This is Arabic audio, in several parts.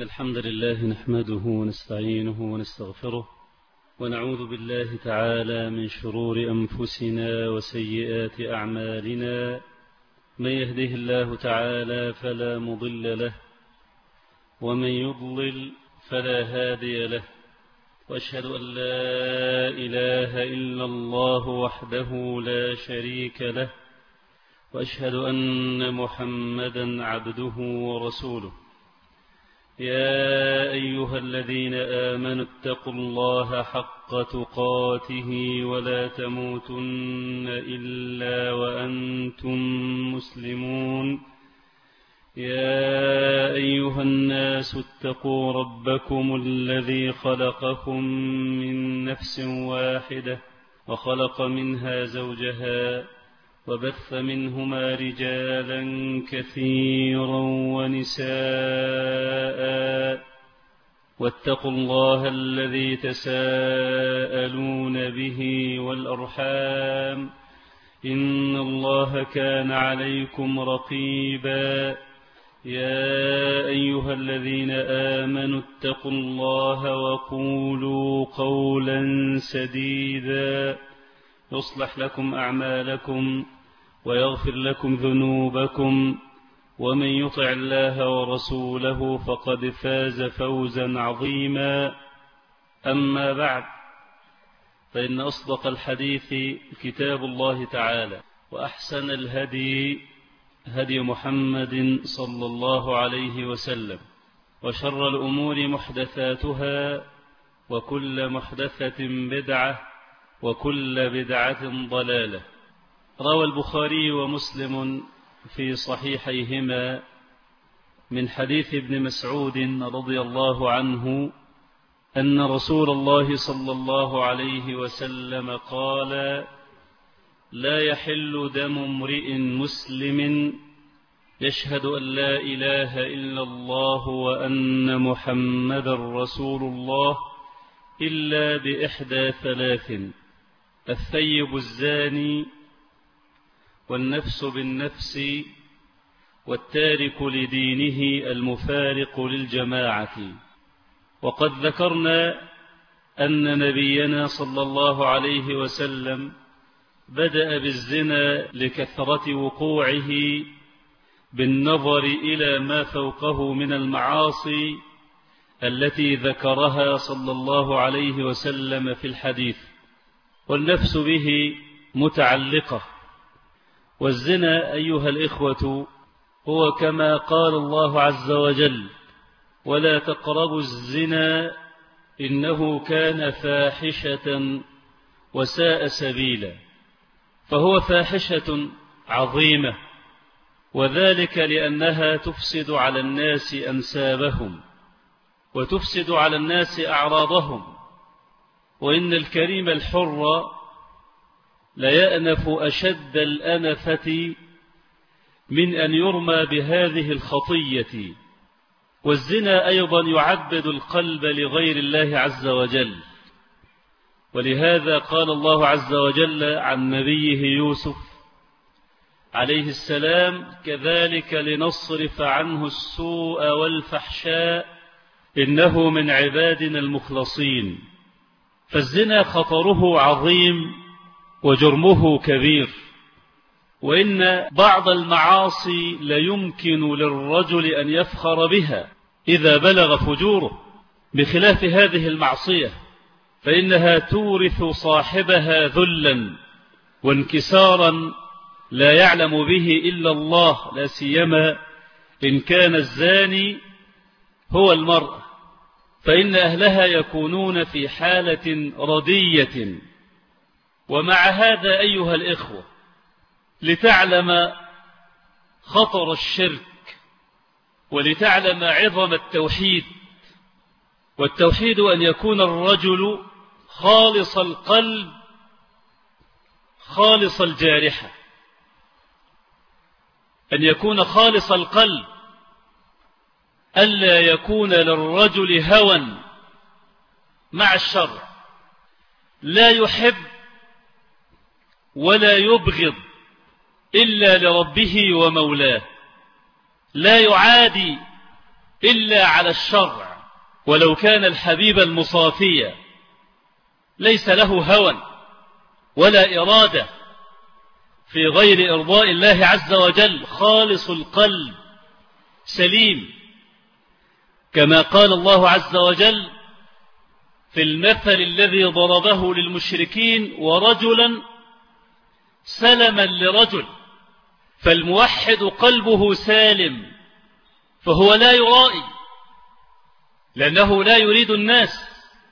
الحمد لله نحمده ونستعينه ونستغفره ونعوذ بالله تعالى من شرور أنفسنا وسيئات أعمالنا. من يهده الله تعالى فلا مضل له ومن يضلل فلا هادي له، وأشهد أن لا إله إلا الله وحده لا شريك له، وأشهد أن محمدا عبده ورسوله. يا أيها الذين آمنوا اتقوا الله حق تقاته ولا تموتن إلا وأنتم مسلمون. يا أيها الناس اتقوا ربكم الذي خلقكم من نفس واحدة وخلق منها زوجها وبث منهما رجالا كثيرا ونساء، واتقوا الله الذي تساءلون به والأرحام، إن الله كان عليكم رقيبا. يا أيها الذين آمنوا اتقوا الله وقولوا قولا سديدا يصلح لكم أعمالكم ويغفر لكم ذنوبكم، ومن يطع الله ورسوله فقد فاز فوزا عظيما. أما بعد، فإن أصدق الحديث كتاب الله تعالى، وأحسن الهدي هدي محمد صلى الله عليه وسلم، وشر الأمور محدثاتها، وكل محدثة بدعة، وكل بدعة ضلالة. روى البخاري ومسلم في صحيحيهما من حديث ابن مسعود رضي الله عنه أن رسول الله صلى الله عليه وسلم قال: لا يحل دم امرئ مسلم يشهد أن لا إله إلا الله وأن محمدا رسول الله إلا بإحدى ثلاث: الثيب الزاني، والنفس بالنفس، والتارك لدينه المفارق للجماعة. وقد ذكرنا أن نبينا صلى الله عليه وسلم بدأ بالزنا لكثرة وقوعه بالنظر إلى ما فوقه من المعاصي التي ذكرها صلى الله عليه وسلم في الحديث، والنفس به متعلقة. والزنا أيها الإخوة هو كما قال الله عز وجل: ولا تقربوا الزنا إنه كان فاحشة وساء سبيلا. فهو فاحشة عظيمة، وذلك لأنها تفسد على الناس أنسابهم، وتفسد على الناس أعراضهم. وإن الكريم الحر ليأنف أشد الأنفة من أن يرمى بهذه الخطية. والزنا أيضا يعبد القلب لغير الله عز وجل، ولهذا قال الله عز وجل عن نبيه يوسف عليه السلام: كذلك لنصرف عنه السوء والفحشاء إنه من عبادنا المخلصين. فالزنا خطره عظيم وجرمه كبير، وإن بعض المعاصي ليمكن للرجل أن يفخر بها إذا بلغ فجوره، بخلاف هذه المعصية فإنها تورث صاحبها ذلا وانكسارا لا يعلم به إلا الله، لا سيما إن كان الزاني هو المرء، فإن أهلها يكونون في حالة ردية. ومع هذا أيها الإخوة، لتعلم خطر الشرك ولتعلم عظم التوحيد، والتوحيد أن يكون الرجل خالص القلب خالص الجارحة، أن يكون خالص القلب، ألا يكون للرجل هوى مع الشر، لا يحب ولا يبغض إلا لربه ومولاه، لا يعادي إلا على الشرع، ولو كان الحبيب المصافي ليس له هوى ولا إرادة في غير إرضاء الله عز وجل، خالص القلب سليم، كما قال الله عز وجل في المثل الذي ضربه للمشركين: ورجلا سلما لرجل. فالموحد قلبه سالم، فهو لا يرائي لأنه لا يريد الناس.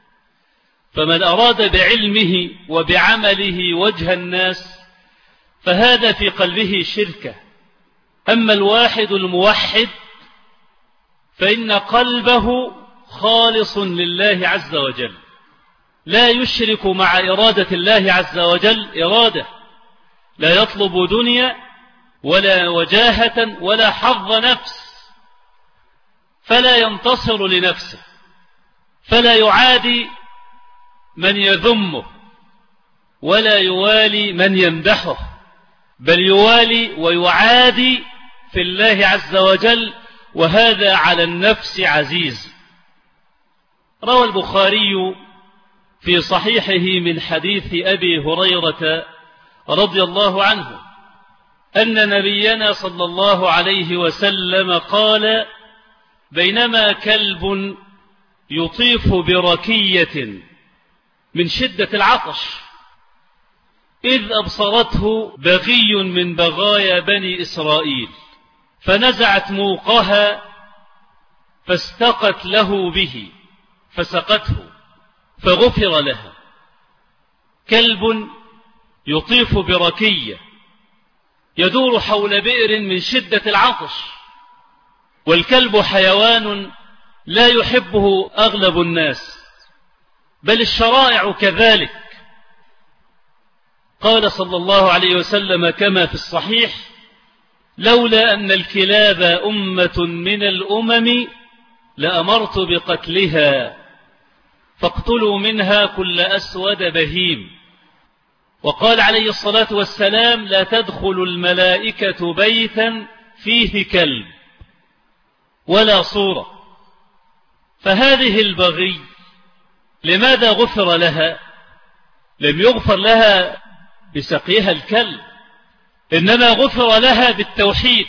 فمن أراد بعلمه وبعمله وجه الناس فهذا في قلبه شركة. أما الواحد الموحد فإن قلبه خالص لله عز وجل، لا يشرك مع إرادة الله عز وجل إرادة، لا يطلب دنيا ولا وجاهة ولا حظ نفس، فلا ينتصر لنفسه، فلا يعادي من يذمه ولا يوالي من يمدحه، بل يوالي ويعادي في الله عز وجل، وهذا على النفس عزيز. روى البخاري في صحيحه من حديث أبي هريرة رضي الله عنه أن نبينا صلى الله عليه وسلم قال: بينما كلب يطيف بركية من شدة العطش إذ أبصرته بغي من بغايا بني إسرائيل، فنزعت موقها فاستقت له به فسقته فغفر لها. كلب يطيف بركية يدور حول بئر من شدة العطش، والكلب حيوان لا يحبه أغلب الناس، بل الشرائع كذلك. قال صلى الله عليه وسلم كما في الصحيح: لولا أن الكلاب أمة من الأمم لأمرت بقتلها، فاقتلوا منها كل أسود بهيم. وقال عليه الصلاة والسلام: لا تدخل الملائكة بيتا فيه كلب ولا صورة. فهذه البغي لماذا غفر لها؟ لم يغفر لها بسقيها الكلب، إنما غفر لها بالتوحيد.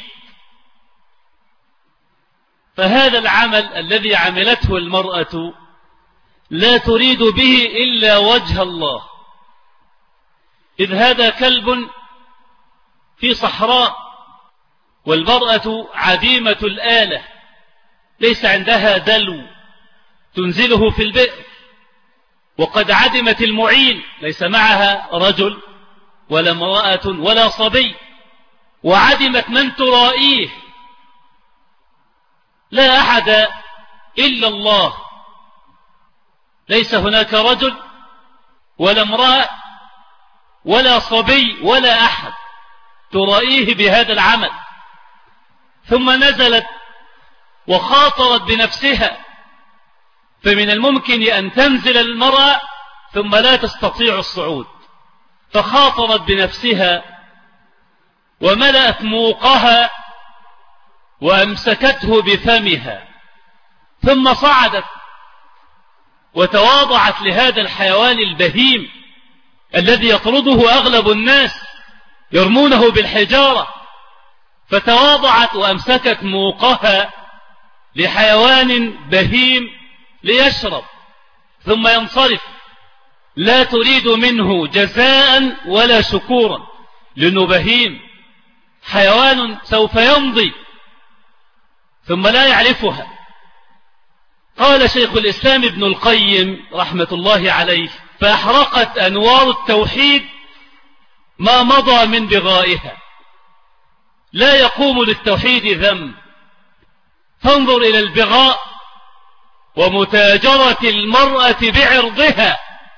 فهذا العمل الذي عملته المرأة لا تريد به إلا وجه الله، إذ هذا كلب في صحراء، والمرأة عديمة الآلة، ليس عندها دلو تنزله في البئر، وقد عدمت المعين، ليس معها رجل ولا امرأة ولا صبي، وعدمت من ترائيه، لا أحد إلا الله، ليس هناك رجل ولا امرأة ولا صبي ولا أحد ترائيه بهذا العمل. ثم نزلت وخاطرت بنفسها، فمن الممكن أن تنزل المرأة ثم لا تستطيع الصعود، فخاطرت بنفسها وملأت موقها وأمسكته بفمها، ثم صعدت وتواضعت لهذا الحيوان البهيم الذي يطرده أغلب الناس يرمونه بالحجارة، فتواضعت وأمسكت موقها لحيوان بهيم ليشرب ثم ينصرف، لا تريد منه جزاء ولا شكورا، لأنه بهيم، حيوان سوف يمضي ثم لا يعرفها. قال شيخ الإسلام ابن القيم رحمة الله عليه: فأحرقت أنوار التوحيد ما مضى من بغائها، لا يقوم للتوحيد ذنب. فانظر إلى البغاء ومتاجرة المرأة بعرضها،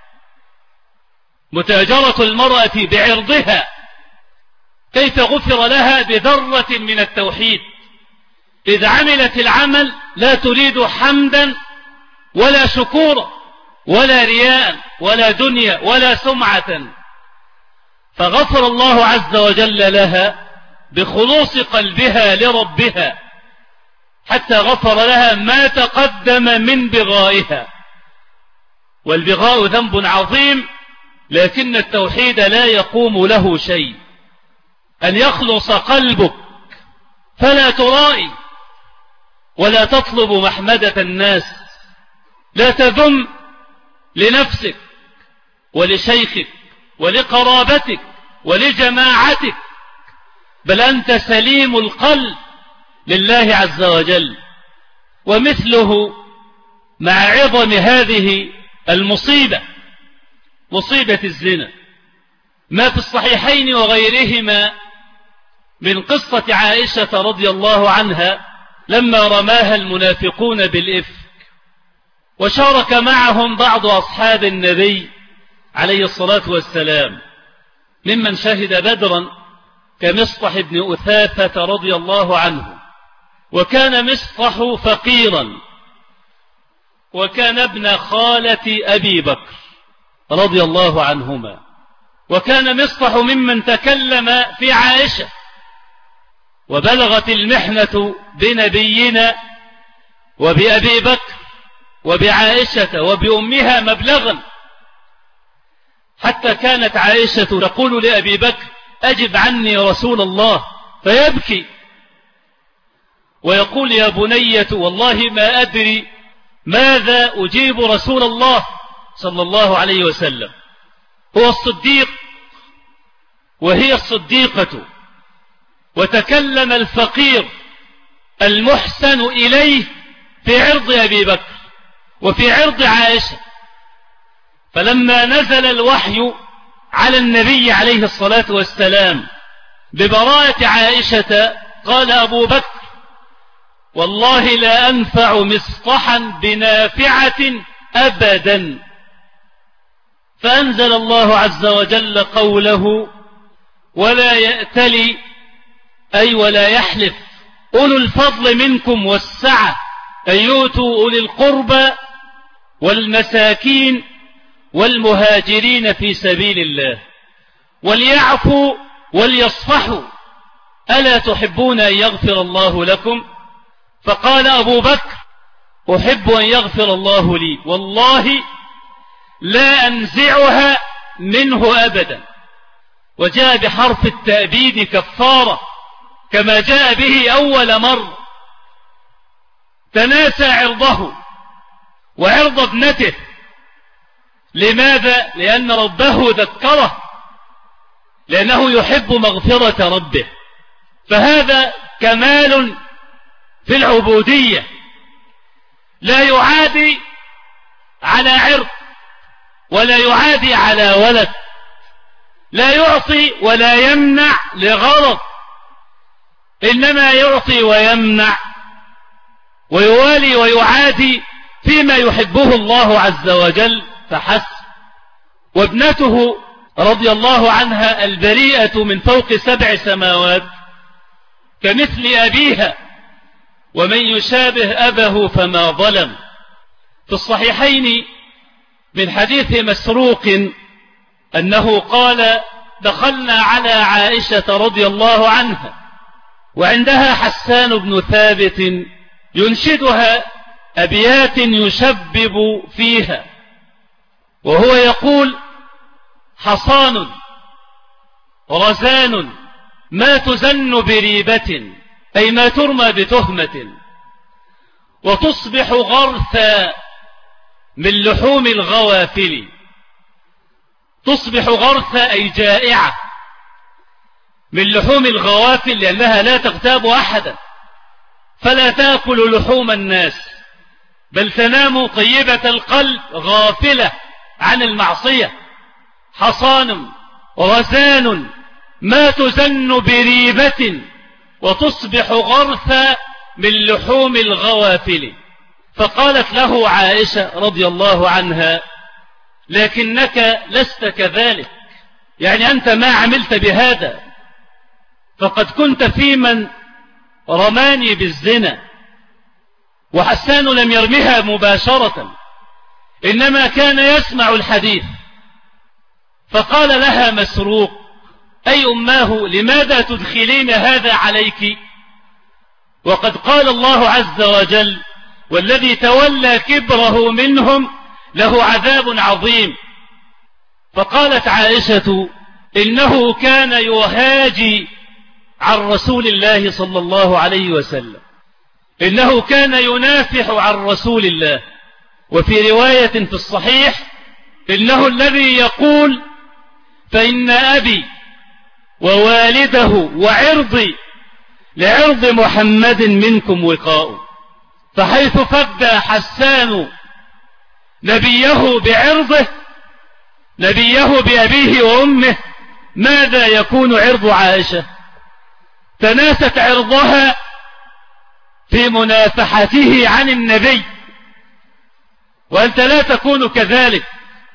متاجرة المرأة بعرضها، كيف غفر لها بذرة من التوحيد، إذ عملت العمل لا تريد حمدا ولا شكورا ولا رياء ولا دنيا ولا سمعة، فغفر الله عز وجل لها بخلوص قلبها لربها. حتى غفر لها ما تقدم من بغائها. والبغاء ذنب عظيم، لكن التوحيد لا يقوم له شيء. أن يخلص قلبك فلا ترائي ولا تطلب محمدة الناس، لا تذم لنفسك ولشيخك ولقرابتك ولجماعتك، بل أنت سليم القلب لله عز وجل. ومثله مع عظم هذه المصيبة، مصيبة الزنا، ما في الصحيحين وغيرهما من قصة عائشة رضي الله عنها لما رماها المنافقون بالإفك، وشارك معهم بعض أصحاب النبي عليه الصلاة والسلام ممن شهد بدرا كمصطح بن أثاثة رضي الله عنه. وكان مصطح فقيرا، وكان ابن خالة أبي بكر رضي الله عنهما، وكان مصطح ممن تكلم في عائشة، وبلغت المحنة بنبينا وبأبي بكر وبعائشة وبأمها مبلغا، حتى كانت عائشة تقول لأبي بكر: أجب عني رسول الله، فيبكي ويقول: يا بنية والله ما أدري ماذا أجيب رسول الله صلى الله عليه وسلم. هو الصديق وهي الصديقة، وتكلم الفقير المحسن إليه في عرض أبي بكر وفي عرض عائشة. فلما نزل الوحي على النبي عليه الصلاة والسلام ببراءة عائشة قال أبو بكر: والله لا أنفع مصطحا بنافعة أبدا. فأنزل الله عز وجل قوله: ولا يأتلي، أي ولا يحلف، أولو الفضل منكم والسعة أن يؤتوا أولي القربى والمساكين والمهاجرين في سبيل الله وليعفوا وليصفحوا، ألا تحبون أن يغفر الله لكم؟ فقال أبو بكر: أحب أن يغفر الله لي، والله لا أنزعها منه أبدا. وجاء بحرف التأبيد كفارة كما جاء به أول مرة. تناسى عرضه وعرض ابنته. لماذا؟ لأن ربه ذكره، لأنه يحب مغفرة ربه. فهذا كمال في العبودية، لا يعادي على عرض ولا يعادي على ولد، لا يعطي ولا يمنع لغرض، إنما يعطي ويمنع ويوالي ويعادي فيما يحبه الله عز وجل فحسب. وابنته رضي الله عنها البريئة من فوق 7 سماوات كمثل أبيها، ومن يشابه أبه فما ظلم. في الصحيحين من حديث مسروق أنه قال: دخلنا على عائشة رضي الله عنها وعندها حسان بن ثابت ينشدها أبيات يشبب فيها، وهو يقول: حصان رزان ما تزن بريبة، أي ما ترمى بتهمة، وتصبح غرثا من لحوم الغوافل. تصبح غرثا أي جائعة من لحوم الغوافل، لأنها لا تغتاب أحدا، فلا تأكل لحوم الناس، بل تنام طيبة القلب غافلة عن المعصية. حصان رزان ما تزن بريبة، وتصبح غرثا من لحوم الغوافل. فقالت له عائشة رضي الله عنها: لكنك لست كذلك، يعني أنت ما عملت بهذا، فقد كنت في من رماني بالزنا. وحسان لم يرمها مباشرة، إنما كان يسمع الحديث. فقال لها مسروق: أي أماه لماذا تدخلين هذا عليك؟ وقد قال الله عز وجل: والذي تولى كبره منهم له عذاب عظيم. فقالت عائشة: إنه كان يهاجي عن رسول الله صلى الله عليه وسلم، إنه كان ينافح عن رسول الله. وفي رواية في الصحيح: إنه الذي يقول: فإن أبي ووالده وعرضي لعرض محمد منكم وقاء. فحيث فدى حسان نبيه بعرضه، نبيه بأبيه وأمه، ماذا يكون عرض عائشة؟ تناست عرضها في منافحته عن النبي، وأنت لا تكون كذلك،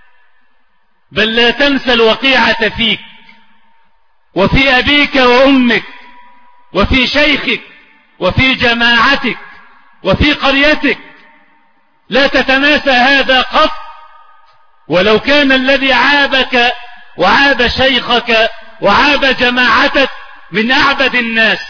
بل لا تنسى الوقيعة فيك وفي أبيك وأمك وفي شيخك وفي جماعتك وفي قريتك، لا تتناسى هذا قط. ولو كان الذي عابك وعاب شيخك وعاب جماعتك من أعبد الناس،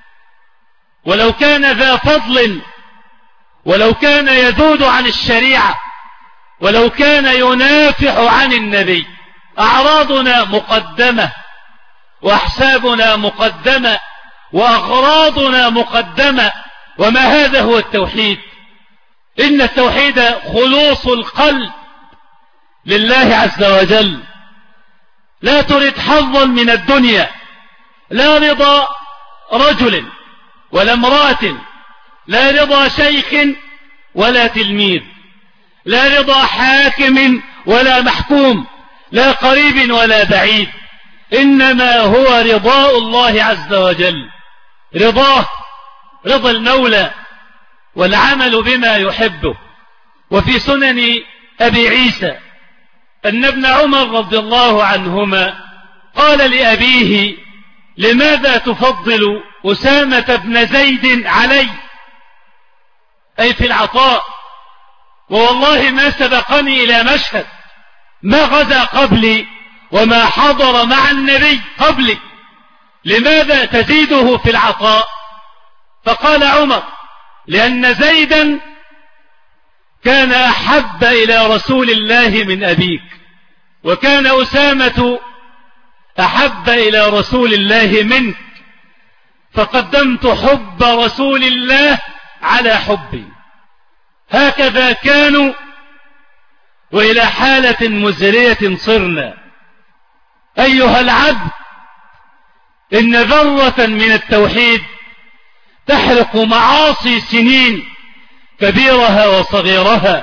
ولو كان ذا فضل، ولو كان يذود عن الشريعة، ولو كان ينافح عن النبي، أعراضنا مقدمة وأحسابنا مقدمة وأغراضنا مقدمة. وما هذا هو التوحيد. إن التوحيد خلوص القلب لله عز وجل. لا تريد حظا من الدنيا، لا رضا رجل ولا امرأة، لا رضا شيخ ولا تلميذ، لا رضا حاكم ولا محكوم، لا قريب ولا بعيد، إنما هو رضاء الله عز وجل، رضاه، رضا المولى والعمل بما يحبه. وفي سنن أبي عيسى أن ابن عمر رضي الله عنهما قال لأبيه: لماذا تفضل أسامة بن زيد علي؟ أي في العطاء، ووالله ما سبقني إلى مشهد، ما غزا قبلي وما حضر مع النبي قبلي، لماذا تزيده في العطاء؟ فقال عمر: لأن زيدا كان أحب إلى رسول الله من أبيك، وكان أسامة أحب إلى رسول الله منك، فقدمت حب رسول الله على حبي. هكذا كانوا، وإلى حالة مزرية صرنا. أيها العبد، إن ذرة من التوحيد تحرق معاصي سنين كبيرها وصغيرها.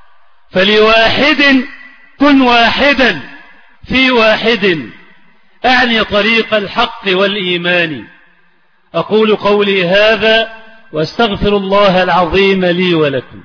فلواحد كن واحدا في واحد، أعني طريق الحق والإيمان. أقول قولي هذا واستغفر الله العظيم لي ولكم.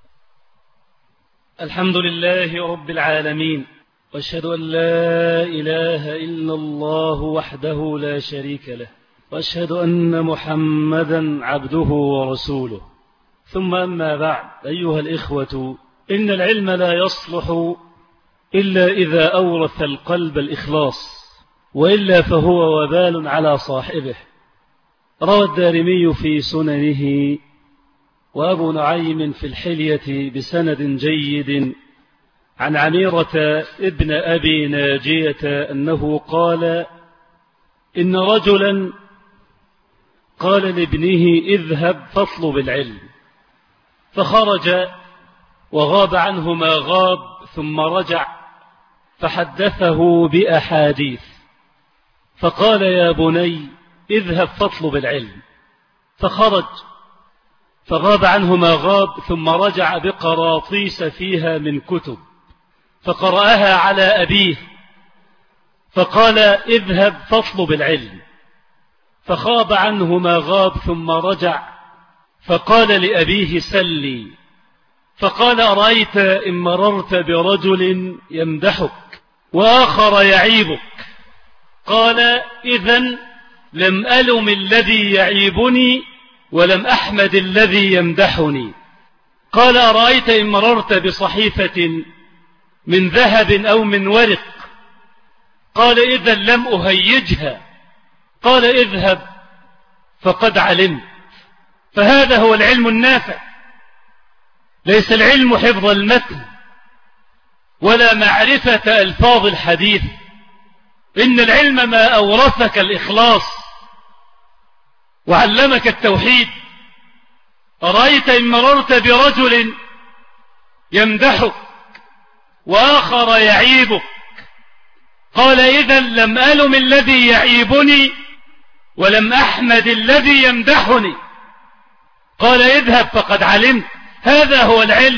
الحمد لله رب العالمين، واشهد أن لا إله إلا الله وحده لا شريك له، واشهد أن محمدا عبده ورسوله. ثم أما بعد، أيها الإخوة، إن العلم لا يصلح إلا إذا أورث القلب الإخلاص، وإلا فهو وبال على صاحبه. روى الدارمي في سننه وأبو نعيم في الحلية بسند جيد عن عميرة ابن أبي ناجية أنه قال: إن رجلا قال لابنه: اذهب فاطلب العلم، فخرج وغاب عنه ما غاب، ثم رجع فحدثه بأحاديث، فقال: يا بني اذهب فاطلب العلم، فخرج فغاب عنه ما غاب، ثم رجع بقراطيس فيها من كتب، فقرأها على أبيه، فقال: اذهب فاطلب العلم، فخاب عنه ما غاب، ثم رجع فقال لأبيه: سلي، فقال: أرأيت إن مررت برجل يمدحك وآخر يعيبك؟ قال: إذن لم ألم الذي يعيبني ولم أحمد الذي يمدحني. قال: أرأيت إن مررت بصحيفة من ذهب أو من ورق؟ قال: إذن لم أهيجها. قال: اذهب فقد علمت. فهذا هو العلم النافع. ليس العلم حفظ المتن ولا معرفة ألفاظ الحديث، إن العلم ما أورثك الإخلاص وعلمك التوحيد. أرأيت إن مررت برجل يمدحك وآخر يعيبك، قال إذن لم ألم الذي يعيبني ولم أحمد الذي يمدحني، قال اذهب فقد علمت. هذا هو العلم.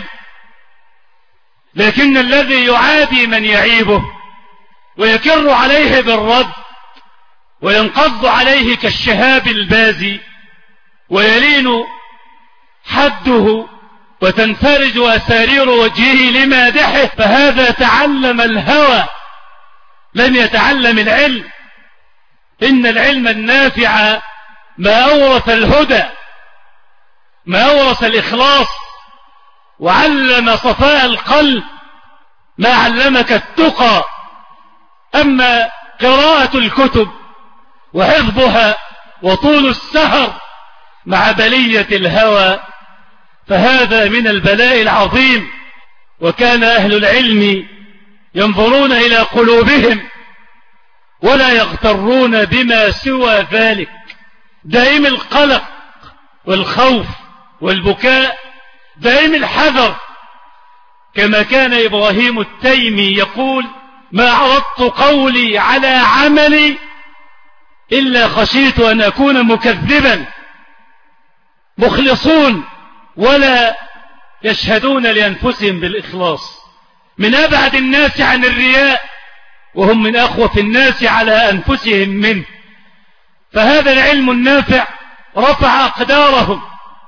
لكن الذي يعادي من يعيبه ويكر عليه بالرد وينقض عليه كالشهاب البازي ويلين حده وتنفرج أسارير وجهه لمادحه، فهذا تعلم الهوى لم يتعلم العلم. إن العلم النافع ما أورث الهدى، ما أورث الإخلاص، وعلم صفاء القلب، ما علمك التقى. أما قراءة الكتب وحفظها وطول السهر مع بلية الهوى فهذا من البلاء العظيم. وكان أهل العلم ينظرون إلى قلوبهم ولا يغترون بما سوى ذلك، دائم القلق والخوف والبكاء، دائم الحذر. كما كان إبراهيم التيمي يقول: ما عرضت قولي على عملي إلا خشيت أن أكون مكذبا. مخلصون ولا يشهدون لأنفسهم بالإخلاص، من أبعد الناس عن الرياء وهم من أخوف الناس على أنفسهم منه. فهذا العلم النافع رفع أقدارهم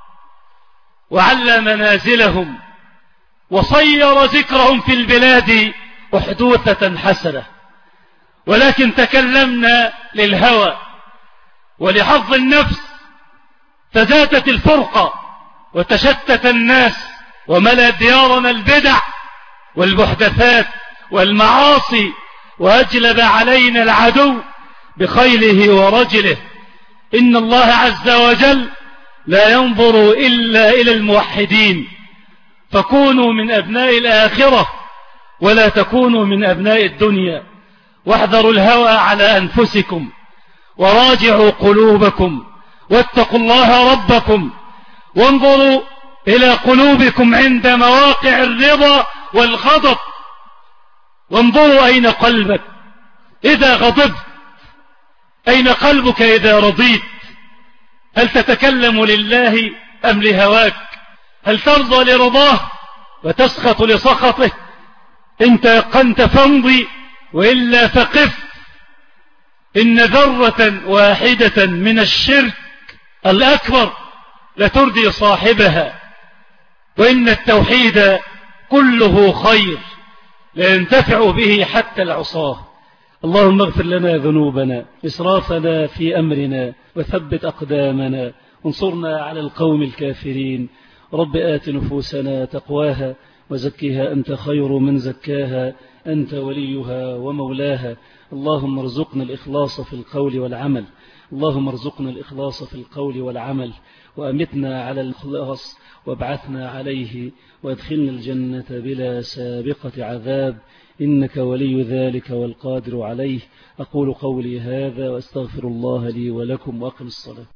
وعلى منازلهم وصير ذكرهم في البلاد أحدوثة حسنة. ولكن تكلمنا للهوى ولحظ النفس فزادت الفرقة وتشتت الناس وملأ ديارنا البدع والمحدثات والمعاصي، وأجلب علينا العدو بخيله ورجله. إن الله عز وجل لا ينظر إلا إلى الموحدين، فكونوا من أبناء الآخرة ولا تكونوا من أبناء الدنيا. واحذروا الهوى على أنفسكم وراجعوا قلوبكم واتقوا الله ربكم، وانظروا إلى قلوبكم عند مواقع الرضا والغضب، وانظروا أين قلبك إذا غضبت، أين قلبك إذا رضيت. هل تتكلم لله أم لهواك؟ هل ترضى لرضاه وتسخط لسخطه؟ إن تيقنت فامضي وإلا فقف. إن ذرة واحدة من الشرك الأكبر لتردي صاحبها، وإن التوحيد كله خير لا ينتفع به حتى العصاه. اللهم اغفر لنا ذنوبنا إسرافنا في أمرنا وثبت أقدامنا وانصرنا على القوم الكافرين. رب آت نفوسنا تقواها وزكها أنت خير من زكاها، أنت وليها ومولاها. اللهم ارزقنا الإخلاص في القول والعمل، اللهم ارزقنا الإخلاص في القول والعمل، وأمتنا على الإخلاص وابعثنا عليه، وادخلنا الجنة بلا سابقة عذاب، إنك ولي ذلك والقادر عليه. أقول قولي هذا وأستغفر الله لي ولكم، وأقم الصلاة.